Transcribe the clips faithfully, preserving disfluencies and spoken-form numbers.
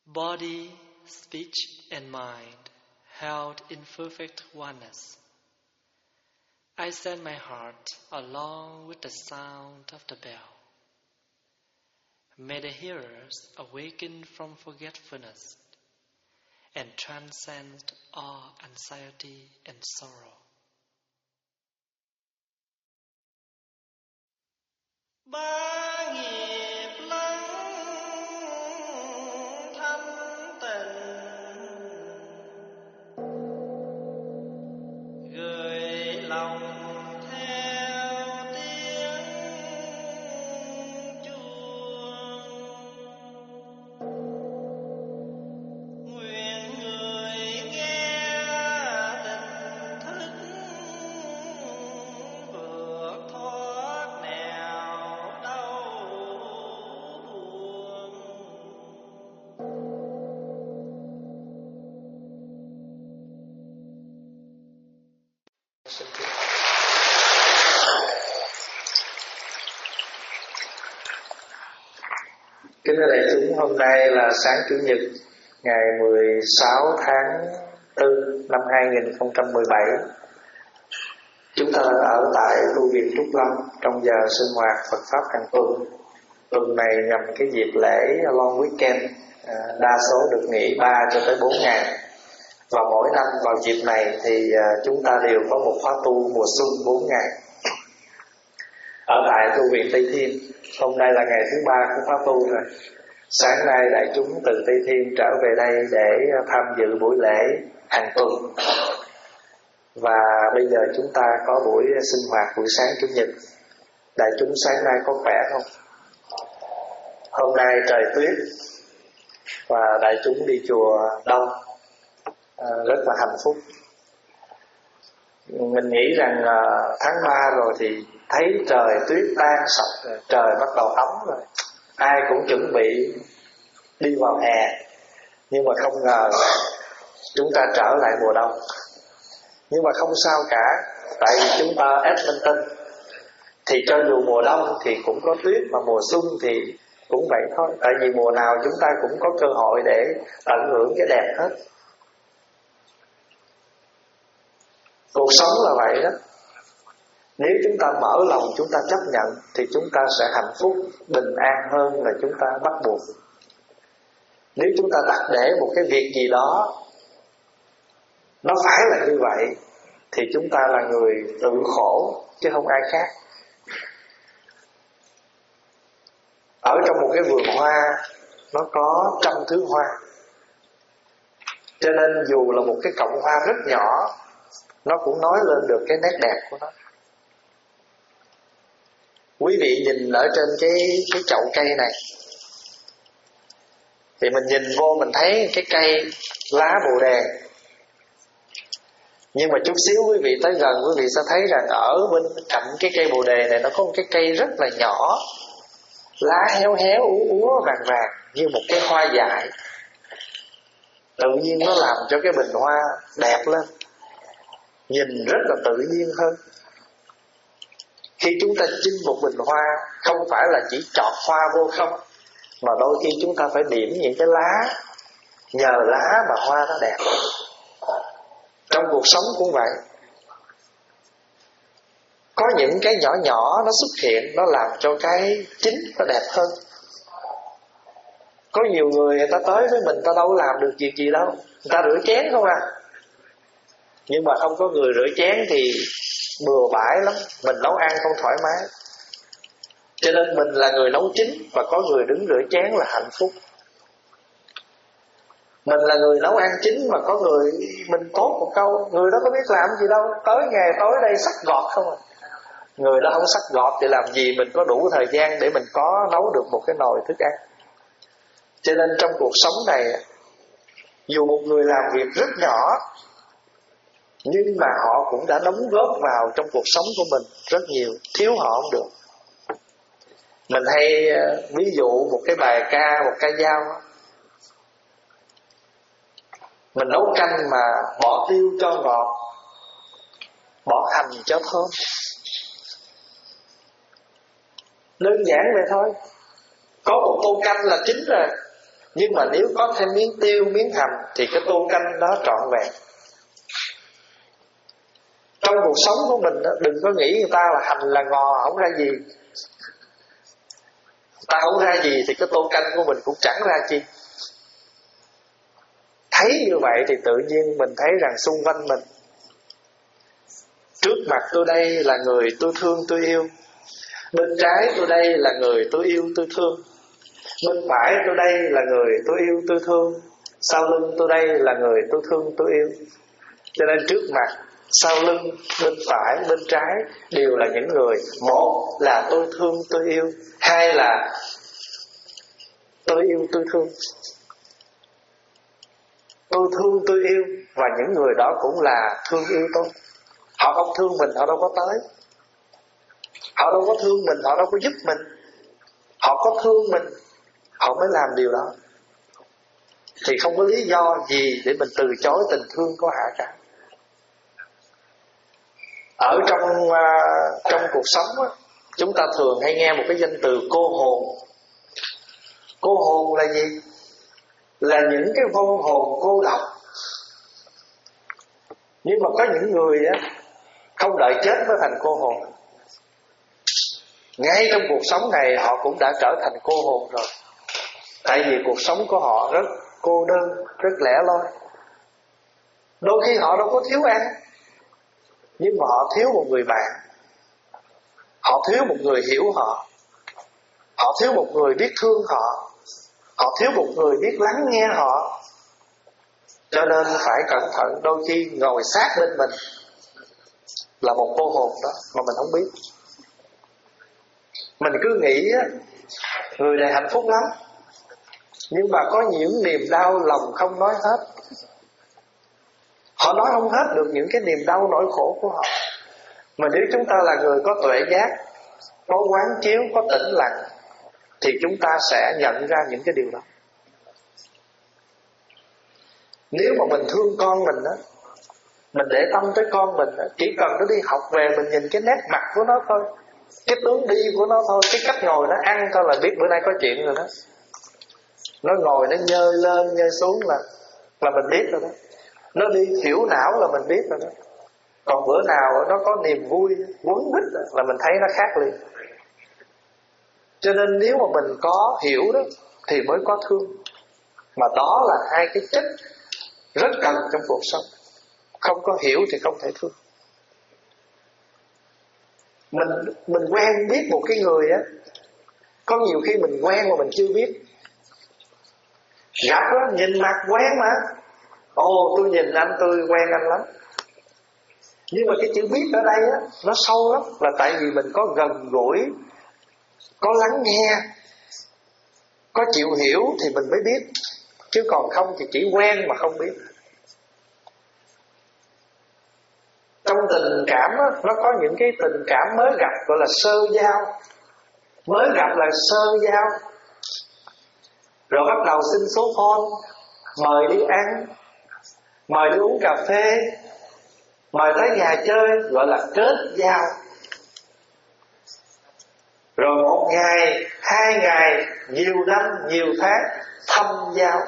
Body, speech, and mind held in perfect oneness. I send my heart along with the sound of the bell. May the hearers awaken from forgetfulness and transcend all anxiety and sorrow. Ba nghiệp lắng thanh tịnh, gửi lòng theo tiếng chuông. Nguyện người nghe tỉnh thức vượt thoát nẻo đau buồn. Kính thưa đại chúng, hôm nay là sáng Chủ nhật ngày mười sáu tháng tư năm hai nghìn không trăm mười bảy. Chúng ta đang ở tại tu viện Trúc Lâm trong giờ sinh hoạt Phật Pháp hàng tuần. Tuần này nhằm cái dịp lễ long weekend, đa số được nghỉ ba cho tới bốn ngày. Và mỗi năm vào dịp này thì chúng ta đều có một khóa tu mùa xuân bốn ngày. Ở tại tu viện Tây Thiên, hôm nay là ngày thứ ba của khóa tu rồi. Sáng nay đại chúng từ Tây Thiên trở về đây để tham dự buổi lễ hàng tuần. Và bây giờ chúng ta có buổi sinh hoạt buổi sáng Chủ nhật. Đại chúng sáng nay có khỏe không? Hôm nay trời tuyết và đại chúng đi chùa đông, à, rất là hạnh phúc. Mình nghĩ rằng à, tháng ba rồi thì thấy trời tuyết tan sạch, trời bắt đầu ấm rồi, ai cũng chuẩn bị đi vào hè. Nhưng mà không ngờ chúng ta trở lại mùa đông. Nhưng mà không sao cả, tại vì chúng ta Edmonton thì cho dù mùa đông thì cũng có tuyết, mà mùa xuân thì cũng vậy thôi. Tại vì mùa nào chúng ta cũng có cơ hội để tận hưởng cái đẹp hết. Cuộc sống là vậy đó. Nếu chúng ta mở lòng, chúng ta chấp nhận thì chúng ta sẽ hạnh phúc, bình an hơn là chúng ta bắt buộc. Nếu chúng ta đặt để một cái việc gì đó nó phải là như vậy thì chúng ta là người tự khổ chứ không ai khác. Ở trong một cái vườn hoa nó có trăm thứ hoa, cho nên dù là một cái cọng hoa rất nhỏ, nó cũng nói lên được cái nét đẹp của nó. Quý vị nhìn ở trên cái cái chậu cây này thì mình nhìn vô mình thấy cái cây lá bồ đề. Nhưng mà chút xíu quý vị tới gần, quý vị sẽ thấy rằng ở bên cạnh cái cây bồ đề này nó có một cái cây rất là nhỏ, lá héo héo úa úa vàng vàng như một cái hoa dại. Tự nhiên nó làm cho cái bình hoa đẹp lên, nhìn rất là tự nhiên hơn. Khi chúng ta chinh một bình hoa, không phải là chỉ chọt hoa vô không, mà đôi khi chúng ta phải điểm những cái lá, nhờ lá mà hoa nó đẹp. Trong cuộc sống cũng vậy. Có những cái nhỏ nhỏ nó xuất hiện, nó làm cho cái chính nó đẹp hơn. Có nhiều người người ta tới với mình, ta đâu làm được việc gì đâu, người ta rửa chén không à. Nhưng mà không có người rửa chén thì bừa bãi lắm, mình nấu ăn không thoải mái. Cho nên mình là người nấu chính và có người đứng rửa chén là hạnh phúc. Mình là người nấu ăn chính mà có người mình tốt một câu, người đó có biết làm gì đâu, tới ngày tối đây sắc gọt không à. Người đó không sắc gọt thì làm gì mình có đủ thời gian để mình có nấu được một cái nồi thức ăn. Cho nên trong cuộc sống này, dù một người làm việc rất nhỏ, nhưng mà họ cũng đã đóng góp vào trong cuộc sống của mình rất nhiều, thiếu họ không được. Mình hay ví dụ một cái bài ca, một ca dao. Mình nấu canh mà bỏ tiêu cho ngọt, bỏ hành cho thơm. Đơn giản vậy thôi. Có một tô canh là chín rồi. Nhưng mà nếu có thêm miếng tiêu, miếng hành thì cái tô canh đó trọn vẹn. Trong cuộc sống của mình đó, đừng có nghĩ người ta là hành là ngò không ra gì. Ta không ra gì thì cái tô canh của mình cũng chẳng ra chi. Thấy như vậy thì tự nhiên mình thấy rằng xung quanh mình, trước mặt tôi đây là người tôi thương tôi yêu, bên trái tôi đây là người tôi yêu tôi thương, bên phải tôi đây là người tôi yêu tôi thương, sau lưng tôi đây là người tôi thương tôi yêu. Cho nên trước mặt, sau lưng, bên phải, bên trái đều là những người. Một là tôi thương tôi yêu, hai là tôi yêu tôi thương. Tôi thương tôi yêu và những người đó cũng là thương yêu tôi. Họ không thương mình họ đâu có tới. Họ đâu có thương mình, họ đâu có giúp mình. Họ có thương mình, họ mới làm điều đó. Thì không có lý do gì để mình từ chối tình thương của họ cả. Ở trong uh, trong cuộc sống á, chúng ta thường hay nghe một cái danh từ cô hồn. Cô hồn là gì? Là những cái vong hồn cô độc. Nhưng mà có những người á, không đợi chết mới thành cô hồn. Ngay trong cuộc sống này họ cũng đã trở thành cô hồn rồi. Tại vì cuộc sống của họ rất cô đơn, rất lẻ loi. Đôi khi họ đâu có thiếu ăn, nhưng mà họ thiếu một người bạn. Họ thiếu một người hiểu họ. Họ thiếu một người biết thương họ. Họ thiếu một người biết lắng nghe họ. Cho nên phải cẩn thận. Đôi khi ngồi sát bên mình là một cô hồn đó mà mình không biết. Mình cứ nghĩ á, người này hạnh phúc lắm, nhưng mà có những niềm đau lòng không nói hết. Họ nói không hết được những cái niềm đau nỗi khổ của họ. Mà nếu chúng ta là người có tuệ giác, có quán chiếu, có tĩnh lặng, thì chúng ta sẽ nhận ra những cái điều đó. Nếu mà mình thương con mình đó, mình để tâm tới con mình đó, chỉ cần nó đi học về mình nhìn cái nét mặt của nó thôi, cái tướng đi của nó thôi, cái cách ngồi nó ăn thôi là biết bữa nay có chuyện rồi đó. Nó ngồi nó nhơi lên nhơi xuống là là mình biết rồi đó. Nó đi thiểu não là mình biết rồi đó. Còn bữa nào nó có niềm vui quấn quýt là mình thấy nó khác liền. Cho nên nếu mà mình có hiểu đó thì mới có thương. Mà đó là hai cái chất rất cần trong cuộc sống. Không có hiểu thì không thể thương. Mình mình quen biết một cái người á, có nhiều khi mình quen mà mình chưa biết. Gặp đó, nhìn mặt quen mà. Ồ, tôi nhìn anh, tôi quen anh lắm. Nhưng mà cái chữ biết ở đây á, nó sâu lắm. Là tại vì mình có gần gũi, có lắng nghe, có chịu hiểu thì mình mới biết. Chứ còn không thì chỉ quen mà không biết. Trong tình cảm á, nó có những cái tình cảm mới gặp gọi là sơ giao. Mới gặp là sơ giao. Rồi bắt đầu xin số phone, mời đi ăn, mời đi uống cà phê, mời tới nhà chơi, gọi là kết giao. Rồi một ngày, hai ngày, nhiều năm, nhiều tháng thâm giao.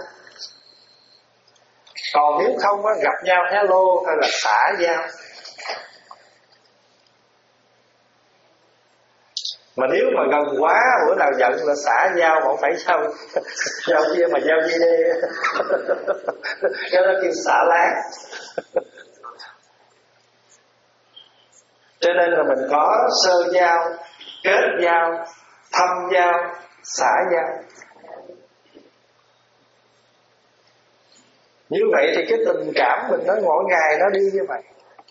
Còn nếu không á, gặp nhau hello hay là xã giao. Mà nếu mà gần quá, bữa nào giận là xã giao, mà không phải giao giao kia mà giao gì đi. Cái đó kêu xả láng. Cho nên là mình có sơ giao, kết giao, thâm giao, xã giao. Như vậy thì cái tình cảm mình nó mỗi ngày nó đi như vậy.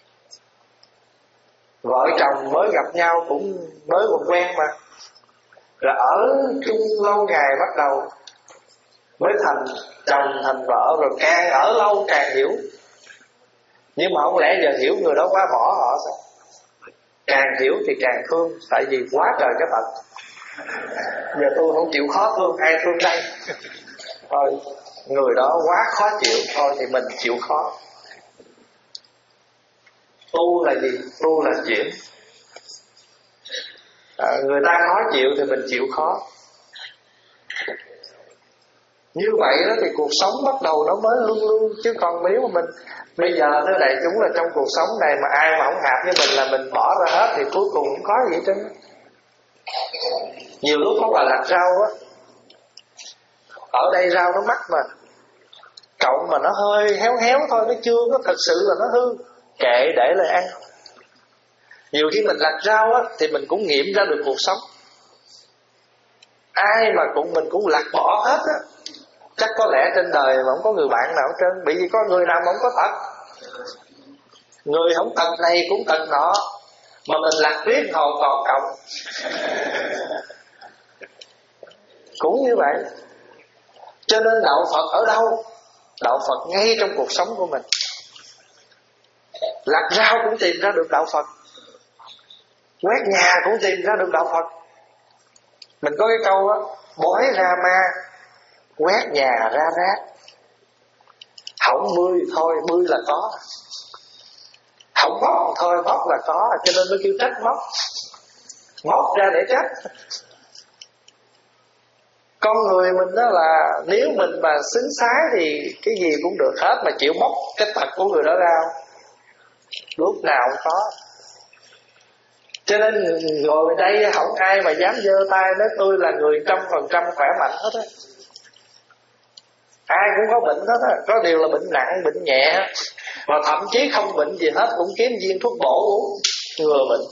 Vợ chồng mới gặp nhau cũng mới còn quen mà, rồi ở chung lâu ngày bắt đầu mới thành chồng thành vợ, rồi càng ở lâu càng hiểu. Nhưng mà không lẽ giờ hiểu người đó quá bỏ họ sao? Càng hiểu thì càng thương, tại vì quá trời cái tật. Giờ tôi không chịu khó thương, ai thương đây? Thôi người đó quá khó chịu, thôi thì mình chịu khó. Tu là gì? Tu là chuyển. À, người ta khó chịu thì mình chịu khó. Như vậy đó thì cuộc sống bắt đầu nó mới luôn luôn. Chứ còn nếu mà mình bây giờ thưa đại chúng là trong cuộc sống này mà ai mà không hợp với mình là mình bỏ ra hết thì cuối cùng không có gì hết trơn. Nhiều lúc có bà lạc rau á, ở đây rau nó mắc mà cậu mà nó hơi héo héo thôi, nó chưa có thật sự là nó hư, kệ để lại ăn. Nhiều khi mình lạc rau á thì mình cũng nghiệm ra được cuộc sống. Ai mà cũng mình cũng lạc bỏ hết á, chắc có lẽ trên đời mà không có người bạn nào hết trơn. Bởi vì có người nào mà không có tật. Người không tật này cũng tật nọ, mà mình lạc riết hồn còn cộng. Cũng như vậy. Cho nên đạo Phật ở đâu? Đạo Phật ngay trong cuộc sống của mình. Lạc rau cũng tìm ra được đạo Phật, quét nhà cũng tìm ra được đạo Phật. Mình có cái câu á, bói ra ma, quét nhà ra rác. Không bươi thôi, bươi là có. Không móc thôi, móc là có. Cho nên mới kêu trách móc. Móc ra để trách. Con người mình đó là nếu mình mà xứng xái thì cái gì cũng được hết, mà chịu móc cái tật của người đó ra lúc nào cũng có. Cho nên ngồi đây không ai mà dám giơ tay nói tôi là người trăm phần trăm khỏe mạnh hết á. Ai cũng có bệnh hết á, có điều là bệnh nặng, bệnh nhẹ, và thậm chí không bệnh gì hết cũng kiếm viên thuốc bổ uống ngừa bệnh.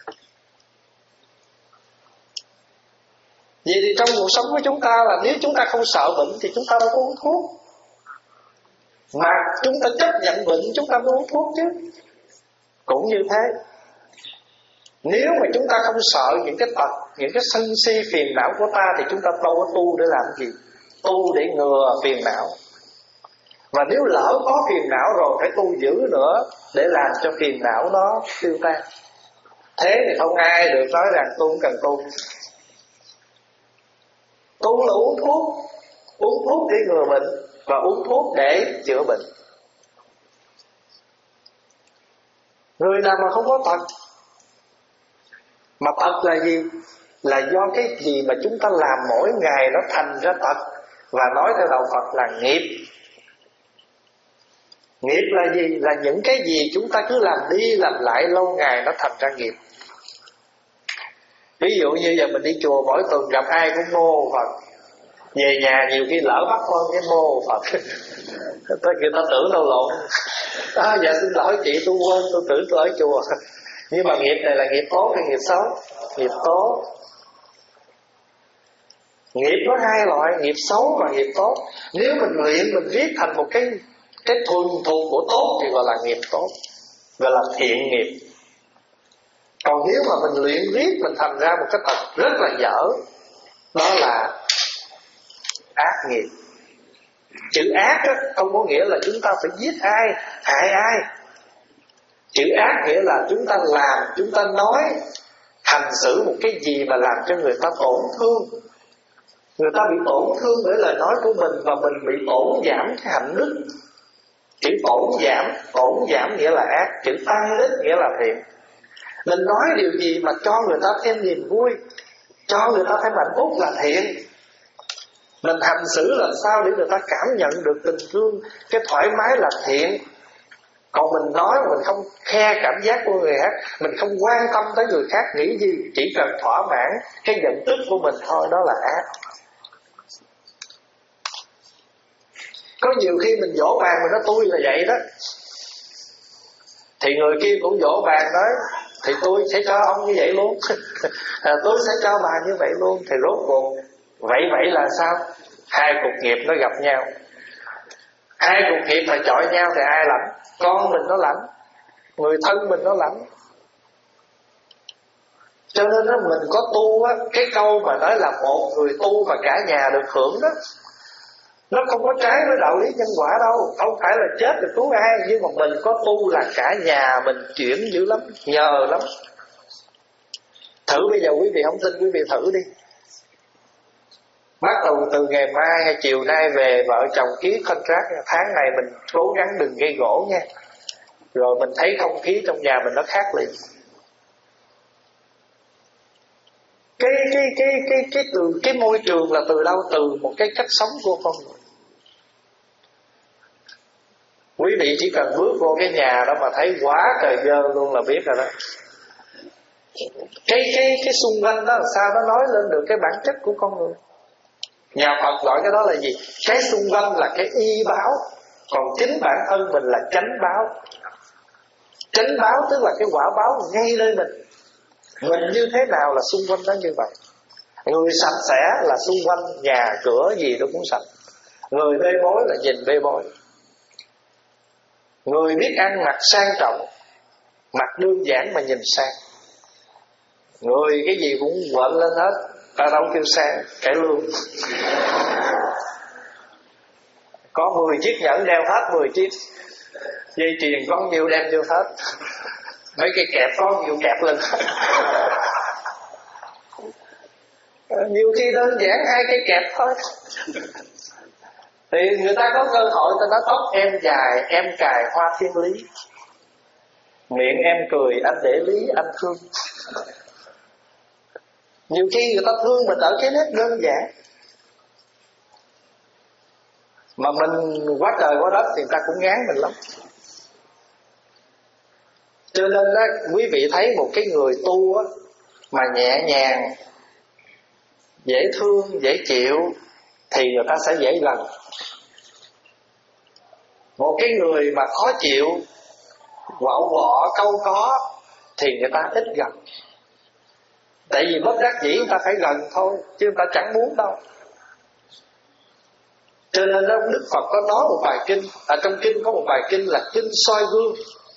Vậy thì trong cuộc sống của chúng ta là nếu chúng ta không sợ bệnh thì chúng ta đâu có uống thuốc. Mà chúng ta chấp nhận bệnh chúng ta mới uống thuốc chứ. Cũng như thế, nếu mà chúng ta không sợ những cái tật, những cái sân si phiền não của ta thì chúng ta đâu có tu để làm gì? Tu để ngừa phiền não. Và nếu lỡ có phiền não rồi phải tu dữ nữa để làm cho phiền não nó tiêu tan. Thế thì không ai được nói rằng tu không cần tu. Tu là uống thuốc, uống thuốc để ngừa bệnh và uống thuốc để chữa bệnh. Người nào mà không có tật, mà tật là gì? Là do cái gì mà chúng ta làm mỗi ngày nó thành ra tật. Và nói theo đạo Phật là nghiệp. Nghiệp là gì? Là những cái gì chúng ta cứ làm đi làm lại lâu ngày nó thành ra nghiệp. Ví dụ như giờ mình đi chùa mỗi tuần gặp ai cũng mô Phật, về nhà nhiều khi lỡ bắt con cái mô Phật. Người ta tưởng đâu lộn. À, dạ xin lỗi chị, tôi quên, tôi tưởng tôi ở chùa. Nhưng mà nghiệp này là nghiệp tốt hay nghiệp xấu? Nghiệp tốt. Nghiệp có hai loại, nghiệp xấu và nghiệp tốt. Nếu mình luyện, mình viết thành một cái cái thuần thục của tốt thì gọi là nghiệp tốt, gọi là thiện nghiệp. Còn nếu mà mình luyện viết mình thành ra một cái tật rất là dở, đó là ác nghiệp. Chữ ác đó, không có nghĩa là chúng ta phải giết ai, hại ai. Chữ ác nghĩa là chúng ta làm, chúng ta nói, hành xử một cái gì mà làm cho người ta tổn thương. Người ta bị tổn thương bởi lời nói của mình và mình bị tổn giảm cái hạnh đức. Chữ tổn giảm, tổn giảm nghĩa là ác, chữ tăng ích nghĩa là thiện. Mình nói điều gì mà cho người ta thêm niềm vui, cho người ta thêm hạnh phúc là thiện. Mình hành xử làm sao để người ta cảm nhận được tình thương, cái thoải mái là thiện. Còn mình nói mà mình không khe cảm giác của người khác, mình không quan tâm tới người khác nghĩ gì, chỉ cần thỏa mãn cái nhận thức của mình thôi, đó là ác. Có nhiều khi mình dỗ bàn mình nói tôi là vậy đó, thì người kia cũng dỗ bàn nói thì tôi sẽ cho ông như vậy luôn. à, tôi sẽ cho bà như vậy luôn. Thì rốt cuộc vậy vậy là sao? Hai cuộc nghiệp nó gặp nhau. Hai cuộc nghiệp mà chọi nhau thì ai lãnh? Con mình nó lãnh, người thân mình nó lãnh. Cho nên đó, mình có tu á, cái câu mà nói là một người tu và cả nhà được hưởng đó, nó không có trái với đạo lý nhân quả đâu. Không phải là chết được cứu ai, nhưng mà mình có tu là cả nhà mình chuyển dữ lắm, nhờ lắm. Thử bây giờ quý vị không tin, quý vị thử đi. Bắt đầu từ ngày mai hay chiều nay về vợ chồng ký contract, tháng này mình cố gắng đừng gây gỗ nha. Rồi mình thấy không khí trong nhà mình nó khác liền. Cái, cái, cái cái cái từ cái môi trường là từ đâu? Từ một cái cách sống của con người. Quý vị chỉ cần bước vô cái nhà đó mà thấy quá trời dơ luôn là biết rồi đó. Cái cái cái xung quanh đó làm sao nó nói lên được cái bản chất của con người. Nhà Phật gọi cái đó là gì? Cái xung quanh là cái y báo, còn chính bản thân mình là chánh báo. Chánh báo tức là cái quả báo ngay nơi mình. Mình như thế nào là xung quanh nó như vậy. Người sạch sẽ là xung quanh nhà cửa gì nó cũng sạch. Người bê bối là nhìn bê bối. Người biết ăn mặc sang trọng, mặc đơn giản mà nhìn sang. Người cái gì cũng quện lên hết, ta đâu kêu sang, cải lương. Có mười chiếc nhẫn đeo hết mười chiếc, dây chuyền có nhiều đem vô hết, mấy cái kẹp có nhiều kẹp lên. Nhiều khi đơn giản hai cái kẹp thôi. Thì người ta có cơ hội ta nói tóc em dài, em cài hoa thiên lý, miệng em cười, anh để lý, anh thương. Nhiều khi người ta thương mình ở cái nét đơn giản, mà mình quá trời quá đất thì người ta cũng ngán mình lắm. Cho nên đó, quý vị thấy một cái người tu á, mà nhẹ nhàng, dễ thương, dễ chịu thì người ta sẽ dễ gần. Một cái người mà khó chịu, quạo quọ, câu có thì người ta ít gần. Tại vì bất đắc dĩ người ta phải gần thôi, chứ người ta chẳng muốn đâu. Cho nên đó, Đức Phật có nói một bài kinh, ở trong kinh có một bài kinh là kinh soi gương.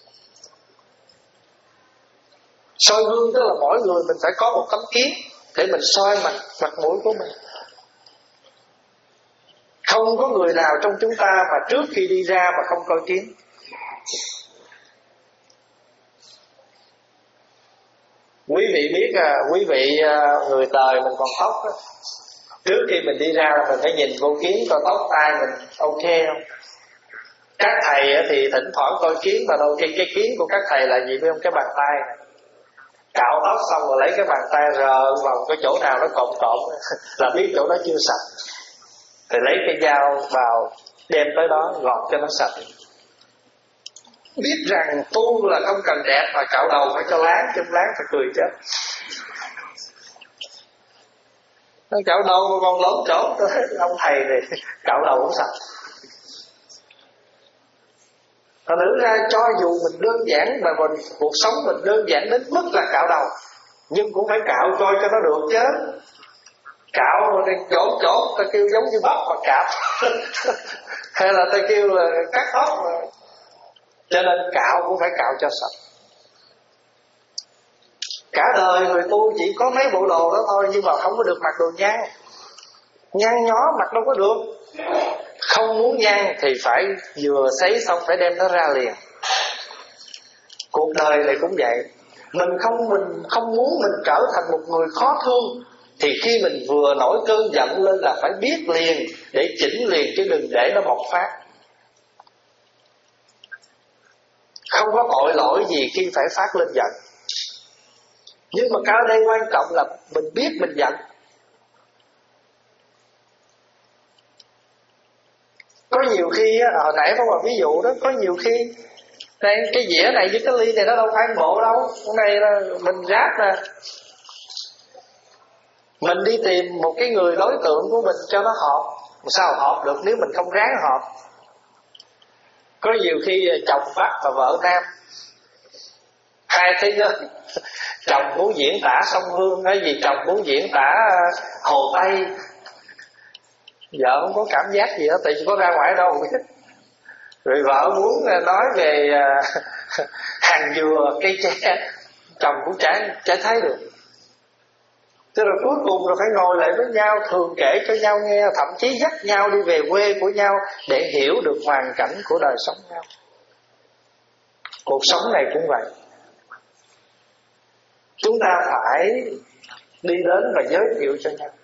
Soi gương tức là mỗi người mình phải có một tấm kiến để mình soi mặt, mặt mũi của mình. Không có người nào trong chúng ta mà trước khi đi ra mà không coi kiến. Quý vị biết à, quý vị à, người đời mình còn tóc á, trước khi mình đi ra là mình phải nhìn vô kiến coi tóc tai mình ok không. Các thầy thì thỉnh thoảng coi kiến, và đôi khi cái kiến của các thầy là gì biết không? Cái bàn tay này. Cạo tóc xong rồi lấy cái bàn tay rờ vào cái chỗ nào nó cộm cộm là biết chỗ đó chưa sạch, thì lấy cái dao vào đem tới đó gọt cho nó sạch. Biết rằng tu là không cần đẹp mà cạo đầu phải cho láng, chứ láng phải cười chết. Nó cạo đầu mà còn lộn trốn tới ông thầy thì cạo đầu cũng sạch. Thật nữ ra cho dù mình đơn giản mà mình, cuộc sống mình đơn giản đến mức là cạo đầu, nhưng cũng phải cạo coi cho nó được chứ. Cạo rồi chỗ chỗ ta kêu giống như bắp mà cạo hay là ta kêu là cắt tóc mà. Cho nên cạo cũng phải cạo cho sạch. Cả đời người tu chỉ có mấy bộ đồ đó thôi, nhưng mà không có được mặc đồ nhang. Nhang nhó mặc đâu có được. Không muốn nhang thì phải vừa sấy xong phải đem nó ra liền. Cuộc đời này cũng vậy. Mình không mình không muốn mình trở thành một người khó thương, thì khi mình vừa nổi cơn giận lên là phải biết liền để chỉnh liền, chứ đừng để nó bộc phát. Không có tội lỗi gì khi phải phát lên giận. Nhưng mà cái đây quan trọng là mình biết mình giận. Có nhiều khi á, hồi nãy có một ví dụ đó, có nhiều khi đây, cái dĩa này với cái ly này nó đâu phải bộ đâu, cái này là mình ráp nè. Mình đi tìm một cái người đối tượng của mình cho nó hợp, sao hợp được nếu mình không ráng hợp. Có nhiều khi chồng Bắc và vợ Nam hai thế giới, chồng muốn diễn tả sông Hương hay gì, chồng muốn diễn tả Hồ Tây, vợ không có cảm giác gì đó, tại vì có ra ngoài đâu biết. Rồi vợ muốn nói về hàng dừa, cây tre, chồng cũng chả, chả thấy được. Tức là cuối cùng là phải ngồi lại với nhau, thường kể cho nhau nghe, thậm chí dắt nhau đi về quê của nhau để hiểu được hoàn cảnh của đời sống nhau. Cuộc sống này cũng vậy. Chúng ta phải đi đến và giới thiệu cho nhau.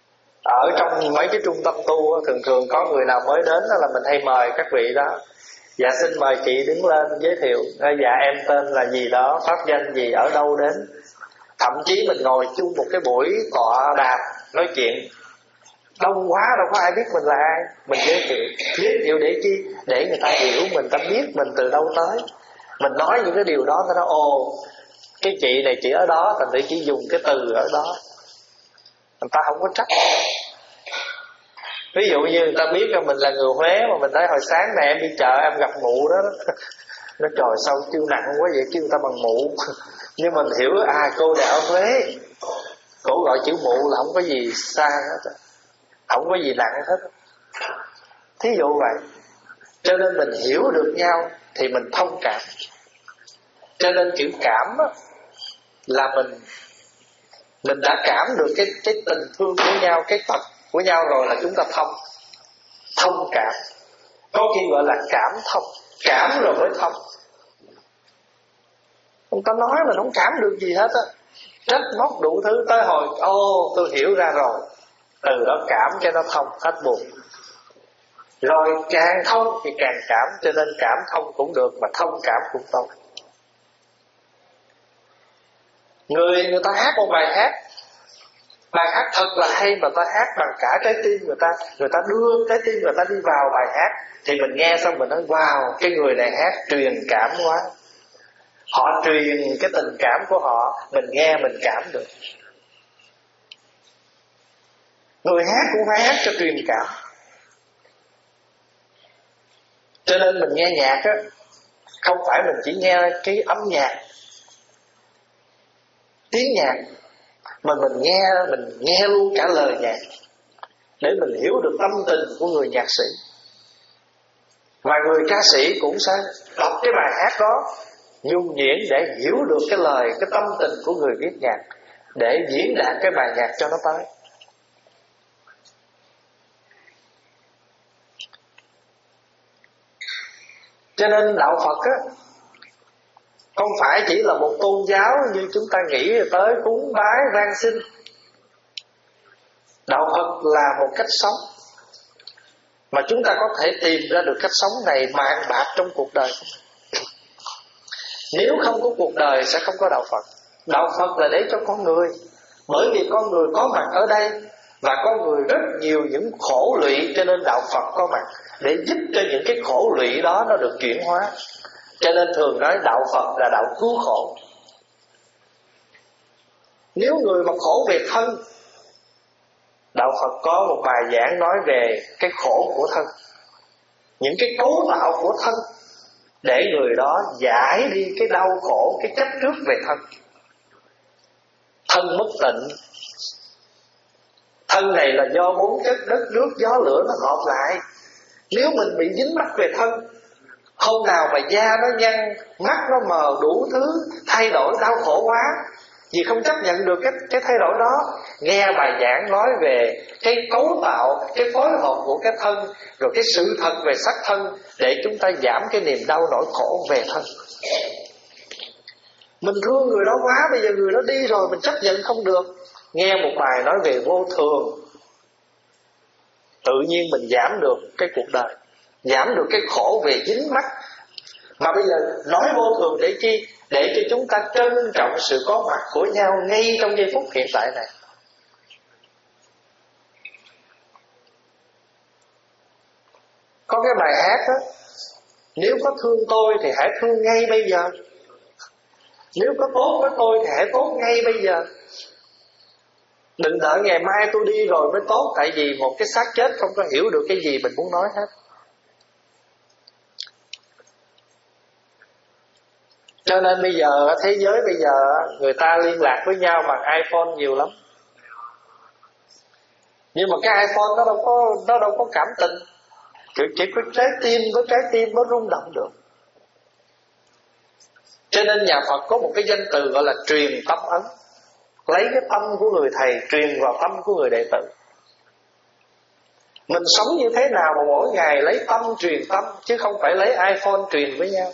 Ở trong mấy cái trung tâm tu thường thường có người nào mới đến là mình hay mời các vị đó Dạ xin mời chị đứng lên giới thiệu. À, dạ em tên là gì đó, pháp danh gì, ở đâu đến. Thậm chí mình ngồi chung một cái buổi tọa đàm nói chuyện, đông quá đâu có ai biết mình là ai. Mình giới thiệu, giới thiệu để chi? Để người ta hiểu mình, ta biết mình từ đâu tới. Mình nói những cái điều đó, ta nói ồ, cái chị này chị ở đó, thành thử chỉ dùng cái từ ở đó, người ta không có trách. Ví dụ như người ta biết là mình là người Huế, mà mình nói hồi sáng này em đi chợ em gặp mụ đó, nó trời sao kêu nặng quá vậy, kêu người ta bằng mụ. Nhưng mình hiểu à, cô này ở Huế, cổ gọi chữ mụ là không có gì xa hết, không có gì nặng hết. Thí dụ vậy. Cho nên mình hiểu được nhau thì mình thông cảm. Cho nên chữ cảm á, là mình mình đã cảm được cái cái tình thương của nhau, cái tật của nhau rồi là chúng ta thông. Thông cảm. Có khi gọi là cảm thông. Cảm rồi mới thông. Không có nói mà không cảm được gì hết á, trách móc đủ thứ, tới hồi ô tôi hiểu ra rồi, từ đó cảm cho nó thông, hết buồn. Rồi càng thông thì càng cảm. Cho nên cảm thông cũng được, mà thông cảm cũng tốt. Người người ta hát một bài hát, bài hát thật là hay, mà ta hát bằng cả trái tim người ta, người ta đưa trái tim người ta đi vào bài hát, thì mình nghe xong mình nói wow, cái người này hát truyền cảm quá. Họ truyền cái tình cảm của họ, mình nghe mình cảm được. Người hát cũng phải hát cho truyền cảm. Cho nên mình nghe nhạc á, không phải mình chỉ nghe cái âm nhạc, tiếng nhạc, mà mình nghe, mình nghe luôn cả lời nhạc, để mình hiểu được tâm tình của người nhạc sĩ. Và người ca sĩ cũng sẽ đọc cái bài hát đó, nhuần nhuyễn để hiểu được cái lời, cái tâm tình của người viết nhạc, để diễn đạt cái bài nhạc cho nó tới. Cho nên đạo Phật á, không phải chỉ là một tôn giáo như chúng ta nghĩ tới cúng bái vang xin. Đạo Phật là một cách sống, mà chúng ta có thể tìm ra được cách sống này mạng bạc trong cuộc đời của mình. Nếu không có cuộc đời sẽ không có đạo Phật. Đạo Phật là để cho con người, bởi vì con người có mặt ở đây, và con người rất nhiều những khổ lụy, cho nên đạo Phật có mặt để giúp cho những cái khổ lụy đó nó được chuyển hóa. Cho nên thường nói đạo Phật là đạo cứu khổ. Nếu người mà khổ về thân, đạo Phật có một bài giảng nói về cái khổ của thân, những cái cấu tạo của thân, để người đó giải đi cái đau khổ, cái chấp trước về thân. Thân mất tịnh. Thân này là do bốn chất đất, nước, gió, lửa nó hợp lại. Nếu mình bị dính mắc về thân, hôm nào mà da nó nhăn, mắt nó mờ, đủ thứ thay đổi đau khổ quá, vì không chấp nhận được cái, cái thay đổi đó. Nghe bài giảng nói về cái cấu tạo, cái phối hợp của cái thân, rồi cái sự thật về sắc thân, để chúng ta giảm cái niềm đau nỗi khổ về thân. Mình thương người đó quá, bây giờ người đó đi rồi mình chấp nhận không được. Nghe một bài nói về vô thường, tự nhiên mình giảm được cái cuộc đời, giảm được cái khổ về dính mắc. Mà bây giờ nói vô thường để chi? Để cho chúng ta trân trọng sự có mặt của nhau ngay trong giây phút hiện tại này. Có cái bài hát đó, nếu có thương tôi thì hãy thương ngay bây giờ, nếu có tốt với tôi thì hãy tốt ngay bây giờ. Đừng đợi ngày mai tôi đi rồi mới tốt, tại vì một cái xác chết không có hiểu được cái gì mình muốn nói hết. Cho nên bây giờ, thế giới bây giờ người ta liên lạc với nhau bằng iPhone nhiều lắm. Nhưng mà cái iPhone nó đâu có, nó đâu có cảm tình. Chỉ có trái tim với trái tim mới rung động được. Cho nên nhà Phật có một cái danh từ gọi là truyền tâm ấn. Lấy cái tâm của người thầy truyền vào tâm của người đệ tử. Mình sống như thế nào mà mỗi ngày lấy tâm truyền tâm, chứ không phải lấy iPhone truyền với nhau.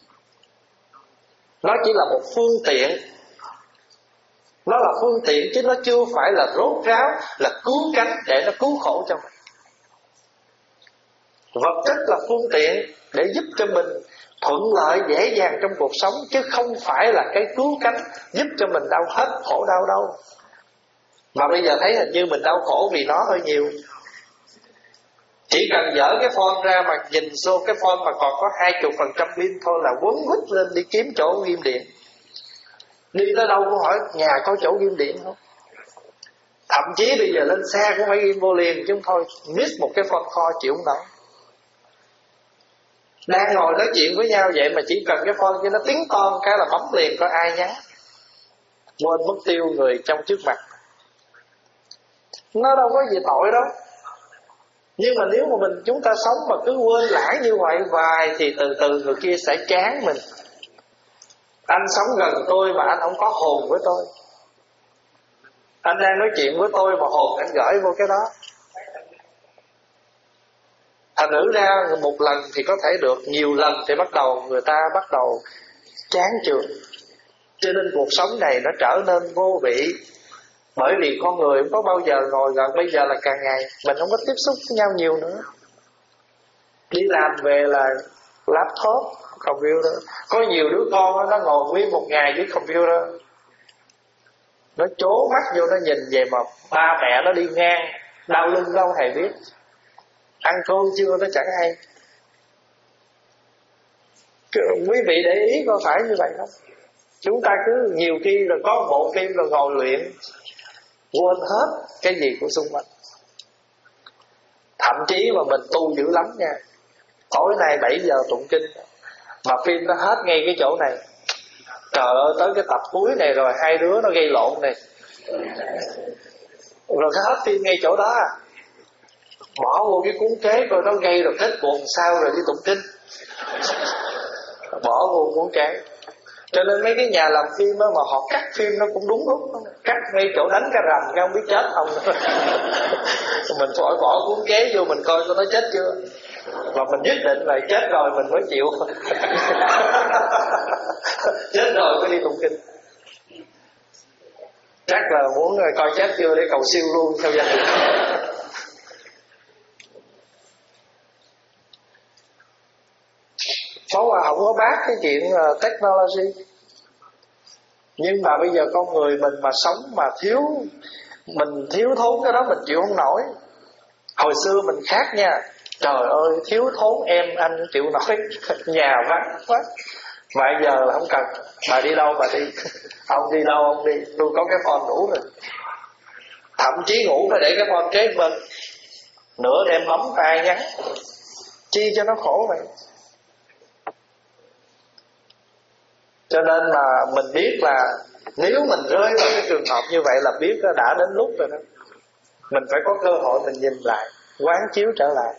Nó chỉ là một phương tiện. Nó là phương tiện chứ nó chưa phải là rốt ráo, là cứu cánh để nó cứu khổ cho mình. Vật chất là phương tiện để giúp cho mình thuận lợi dễ dàng trong cuộc sống, chứ không phải là cái cứu cánh giúp cho mình đau hết khổ đau đâu. Mà bây giờ thấy hình như mình đau khổ vì nó hơi nhiều. Chỉ cần dở cái phone ra mà nhìn vô cái phone mà còn có hai chục phần trăm pin thôi là quấn quýt lên đi kiếm chỗ ghim điện. Đi tới đâu cũng hỏi nhà có chỗ ghim điện không. Thậm chí bây giờ lên xe cũng phải ghim vô liền, chứ không thôi miss một cái phone kho chịu không nổi. Đang ngồi nói chuyện với nhau vậy mà chỉ cần cái phone cho nó tiếng con cái là bấm liền có ai nhắn, quên mất tiêu người trong trước mặt. Nó đâu có gì tội đâu. Nhưng mà nếu mà mình chúng ta sống mà cứ quên lãng như vậy hoài thì từ từ người kia sẽ chán mình. Anh sống gần tôi mà anh không có hồn với tôi. Anh đang nói chuyện với tôi mà hồn anh gửi vô cái đó. Thành nữ ra một lần thì có thể được, nhiều lần thì bắt đầu người ta bắt đầu chán chường. Cho nên cuộc sống này nó trở nên vô vị. Bởi vì con người không có bao giờ ngồi gần, bây giờ là càng ngày mình không có tiếp xúc với nhau nhiều nữa. Đi làm về là laptop, computer. Có nhiều đứa con nó ngồi nguyên một ngày với computer, nó chố mắt vô nó nhìn về mà ba mẹ nó đi ngang đau lưng đâu hề biết, ăn cơm chưa nó chẳng hay. Quý vị để ý có phải như vậy không? Chúng ta cứ nhiều khi là có một bộ phim rồi ngồi luyện, quên hết cái gì của xung quanh. Thậm chí mà mình tu dữ lắm nha, tối nay bảy giờ tụng kinh mà phim nó hết ngay cái chỗ này. Trời ơi, tới cái tập cuối này rồi hai đứa nó gây lộn này, rồi cái hết phim ngay chỗ đó à. Bỏ vô cái cuốn kế coi nó gây rồi kết cuộc sao rồi đi tụng kinh. Bỏ vô cuốn kế. Cho nên mấy cái nhà làm phim đó mà họ cắt phim nó cũng đúng lúc, cắt ngay chỗ đánh cái rầm cái không biết chết không. Mình phải bỏ cuốn kế vô mình coi coi nó chết chưa, và mình nhất định là chết rồi mình mới chịu. Chết rồi mới đi tụng kinh. Chắc là muốn coi chết chưa để cầu siêu luôn theo gia đình. Số là không có bác cái chuyện technology. Nhưng mà bây giờ con người mình mà sống mà thiếu, mình thiếu thốn cái đó mình chịu không nổi. Hồi xưa mình khác nha. Trời ơi, thiếu thốn em anh chịu nổi. Nhà vắng quá. Mà giờ là không cần. Bà đi đâu bà đi. Ông đi đâu ông đi. Tôi có cái phone đủ rồi. Thậm chí ngủ phải để cái phone kế bên. Nửa đêm bấm ai nhắn. Chi cho nó khổ vậy. Cho nên là mình biết là nếu mình rơi vào cái trường hợp như vậy là biết đã đến lúc rồi đó. Mình phải có cơ hội mình nhìn lại, quán chiếu trở lại.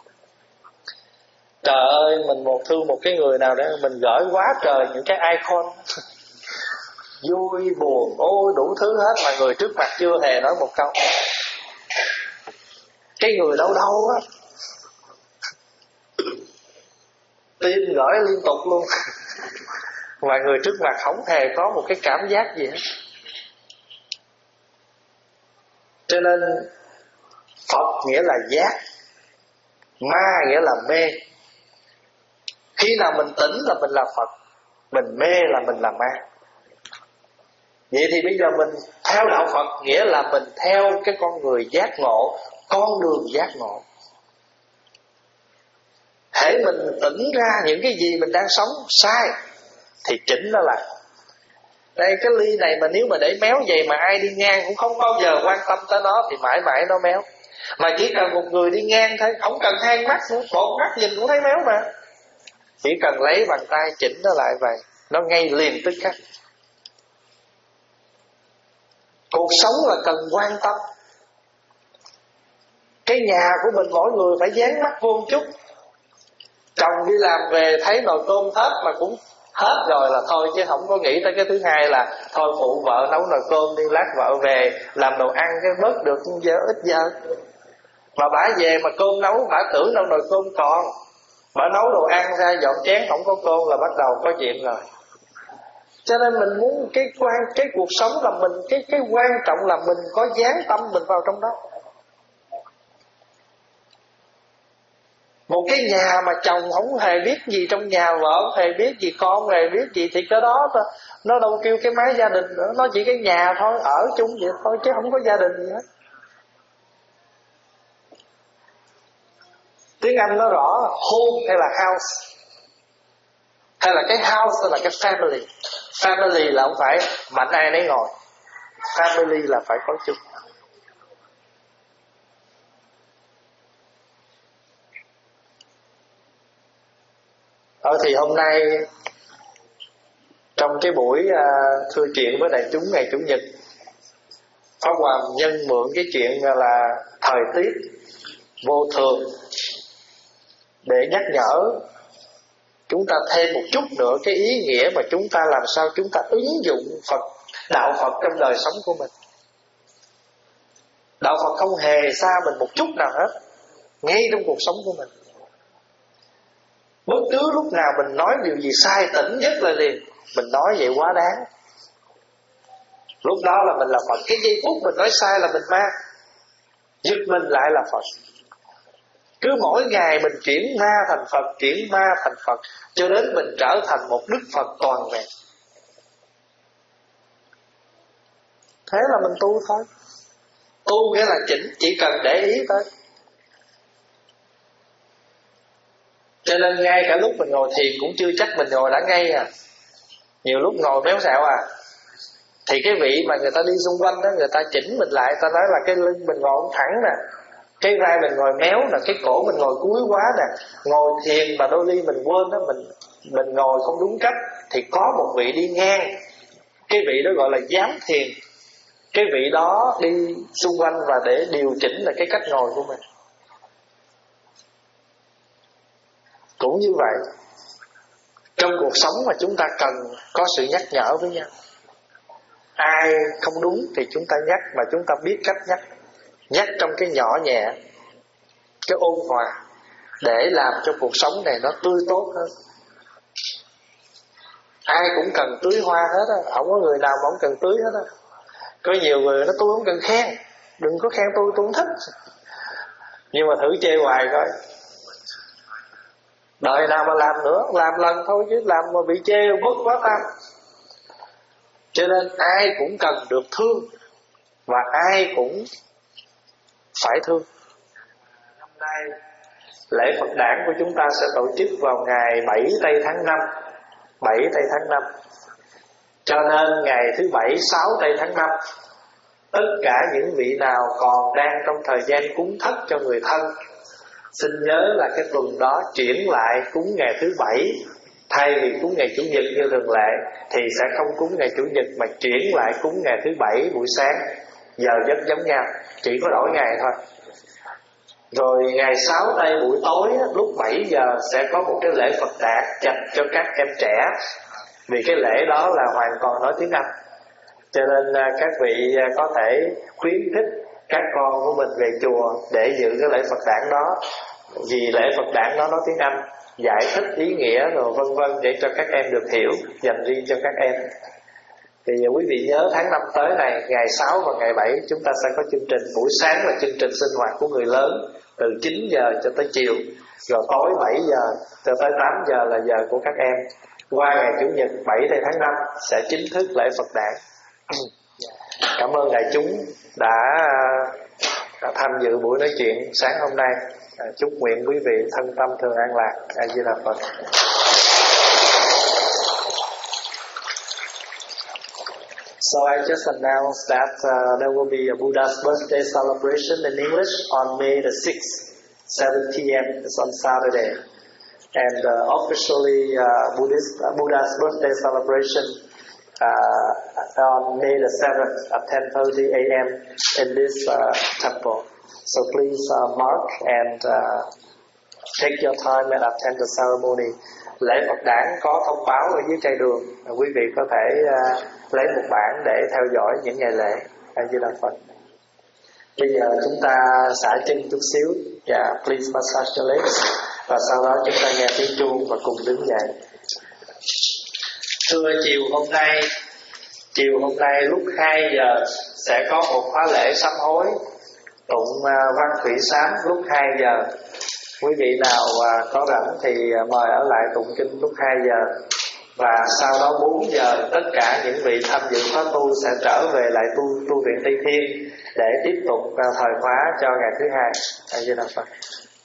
Trời ơi, mình một thương một cái người nào đó, mình gửi quá trời những cái icon vui, buồn, ôi đủ thứ hết, mà người trước mặt chưa hề nói một câu. Cái người đâu đâu á, tim gửi liên tục luôn. Mà người trước mặt không hề có một cái cảm giác gì hết. Cho nên Phật nghĩa là giác, ma nghĩa là mê. Khi nào mình tỉnh là mình là Phật, mình mê là mình là ma. Vậy thì bây giờ mình theo đạo Phật nghĩa là mình theo cái con người giác ngộ, con đường giác ngộ. Hễ mình tỉnh ra những cái gì mình đang sống sai thì chỉnh nó lại. Đây cái ly này mà nếu mà để méo vậy mà ai đi ngang cũng không bao giờ quan tâm tới nó thì mãi mãi nó méo. Mà chỉ cần một người đi ngang thôi, không cần hai mắt nữa, một mắt nhìn cũng thấy méo mà. Chỉ cần lấy bàn tay chỉnh nó lại vậy, nó ngay liền tức khắc. Cuộc sống là cần quan tâm. Cái nhà của mình mỗi người phải dán mắt vô một chút. Chồng đi làm về thấy nồi cơm hết mà cũng hết rồi là thôi, chứ không có nghĩ tới cái thứ hai là thôi phụ vợ nấu nồi cơm đi, lát vợ về làm đồ ăn cái bớt được giờ ít giờ. Mà bả về mà cơm nấu bả tưởng đâu nồi cơm còn, bả nấu đồ ăn ra dọn chén không có cơm là bắt đầu có chuyện rồi. Cho nên mình muốn cái quan cái cuộc sống là mình cái cái quan trọng là mình có dán tâm mình vào trong đó. Một cái nhà mà chồng không hề biết gì trong nhà, vợ không hề biết gì, con không hề biết gì, thì cái đó nó đâu kêu cái máy gia đình nữa. Nó chỉ cái nhà thôi, ở chung vậy thôi, chứ không có gia đình gì hết. Tiếng Anh nó rõ, home hay là house, hay là cái house hay là cái family. Family là không phải mạnh ai nấy ngồi, family là phải có chung. Ờ thì hôm nay trong cái buổi uh, thưa chuyện với đại chúng ngày Chủ nhật, Pháp Hòa nhân mượn cái chuyện là thời tiết vô thường để nhắc nhở chúng ta thêm một chút nữa cái ý nghĩa mà chúng ta làm sao chúng ta ứng dụng Phật, đạo Phật trong đời sống của mình. Đạo Phật không hề xa mình một chút nào hết, ngay trong cuộc sống của mình. Bất cứ lúc nào mình nói điều gì sai, tỉnh nhất là liền mình nói vậy quá đáng. Lúc đó là mình là Phật. Cái giây phút mình nói sai là mình ma, giật mình lại là Phật. Cứ mỗi ngày mình chuyển ma thành Phật, chuyển ma thành Phật, cho đến mình trở thành một Đức Phật toàn vẹn. Thế là mình tu thôi. Tu nghĩa là chỉnh, chỉ cần để ý thôi. Cho nên ngay cả lúc mình ngồi thiền cũng chưa chắc mình ngồi đã ngay à. Nhiều lúc ngồi méo xẹo à. Thì cái vị mà người ta đi xung quanh đó, người ta chỉnh mình lại, ta nói là cái lưng mình ngồi không thẳng nè, cái vai mình ngồi méo nè, cái cổ mình ngồi cúi quá nè. Ngồi thiền mà đôi khi mình quên đó, mình mình ngồi không đúng cách, thì có một vị đi ngang. Cái vị đó gọi là giám thiền. Cái vị đó đi xung quanh và để điều chỉnh là cái cách ngồi của mình. Cũng như vậy, trong cuộc sống mà chúng ta cần có sự nhắc nhở với nhau. Ai không đúng thì chúng ta nhắc, mà chúng ta biết cách nhắc. Nhắc trong cái nhỏ nhẹ, cái ôn hòa, để làm cho cuộc sống này nó tươi tốt hơn. Ai cũng cần tưới hoa hết á, không có người nào mà không cần tưới hết á. Có nhiều người nó tôi không cần khen, đừng có khen tôi, tôi không thích. Nhưng mà thử chê hoài coi, đời nào mà làm nữa, làm lần thôi chứ làm mà bị chê vất quá ta. Cho nên ai cũng cần được thương, và ai cũng phải thương. Năm nay lễ Phật đản của chúng ta sẽ tổ chức vào ngày bảy tây tháng năm. bảy tây tháng năm. Cho nên ngày thứ bảy sáu tây tháng năm, tất cả những vị nào còn đang trong thời gian cúng thất cho người thân, xin nhớ là cái tuần đó chuyển lại cúng ngày thứ bảy. Thay vì cúng ngày Chủ nhật như thường lệ thì sẽ không cúng ngày Chủ nhật, mà chuyển lại cúng ngày thứ bảy buổi sáng. Giờ giấc giống nhau, chỉ có đổi ngày thôi. Rồi ngày sáu tây buổi tối lúc bảy giờ sẽ có một cái lễ Phật đản dành cho các em trẻ. Vì cái lễ đó là hoàn toàn nói tiếng Anh, cho nên các vị có thể khuyến khích các con của mình về chùa để dự cái lễ Phật đản đó. Vì lễ Phật đản đó nói tiếng Anh, giải thích ý nghĩa rồi vân vân để cho các em được hiểu, dành riêng cho các em. Thì quý vị nhớ tháng năm tới này, ngày sáu và ngày bảy chúng ta sẽ có chương trình. Buổi sáng là chương trình sinh hoạt của người lớn từ chín giờ cho tới chiều, rồi tối bảy giờ cho tới tám giờ là giờ của các em. Qua ngày Chủ nhật bảy tây tháng năm sẽ chính thức lễ Phật đản. Cảm ơn đại chúng đã, đã tham dự buổi nói chuyện sáng hôm nay. Chúc nguyện quý vị thân tâm thường an lạc. A Di Đà Phật. So I just announced that uh, there will be a Buddha's birthday celebration in English on May the sixth, seven p m It's on Saturday. And uh, officially uh, Buddhist, uh, Buddha's birthday celebration uh, on May the seventh at ten thirty a m in this uh, temple. So please uh, mark and uh, take your time and attend the ceremony. Lễ Phật đản có thông báo ở dưới cây đường. Quý vị có thể uh, lấy một bản để theo dõi những ngày lễ. A Di Đà Phật. Bây giờ chúng ta xả chân chút xíu. Yeah, please massage your legs. Và sau đó chúng ta nghe tiếng chuông và cùng đứng dậy. Thưa chiều hôm nay, chiều hôm nay lúc hai giờ sẽ có một khóa lễ sám hối tụng uh, văn thủy sám lúc hai giờ. Quý vị nào có rảnh thì mời ở lại tụng kinh lúc hai giờ. Và sau đó bốn giờ tất cả những vị tham dự khóa tu sẽ trở về lại tu tu viện Tây Thiên để tiếp tục thời khóa cho ngày thứ hai. A Di Đà Phật.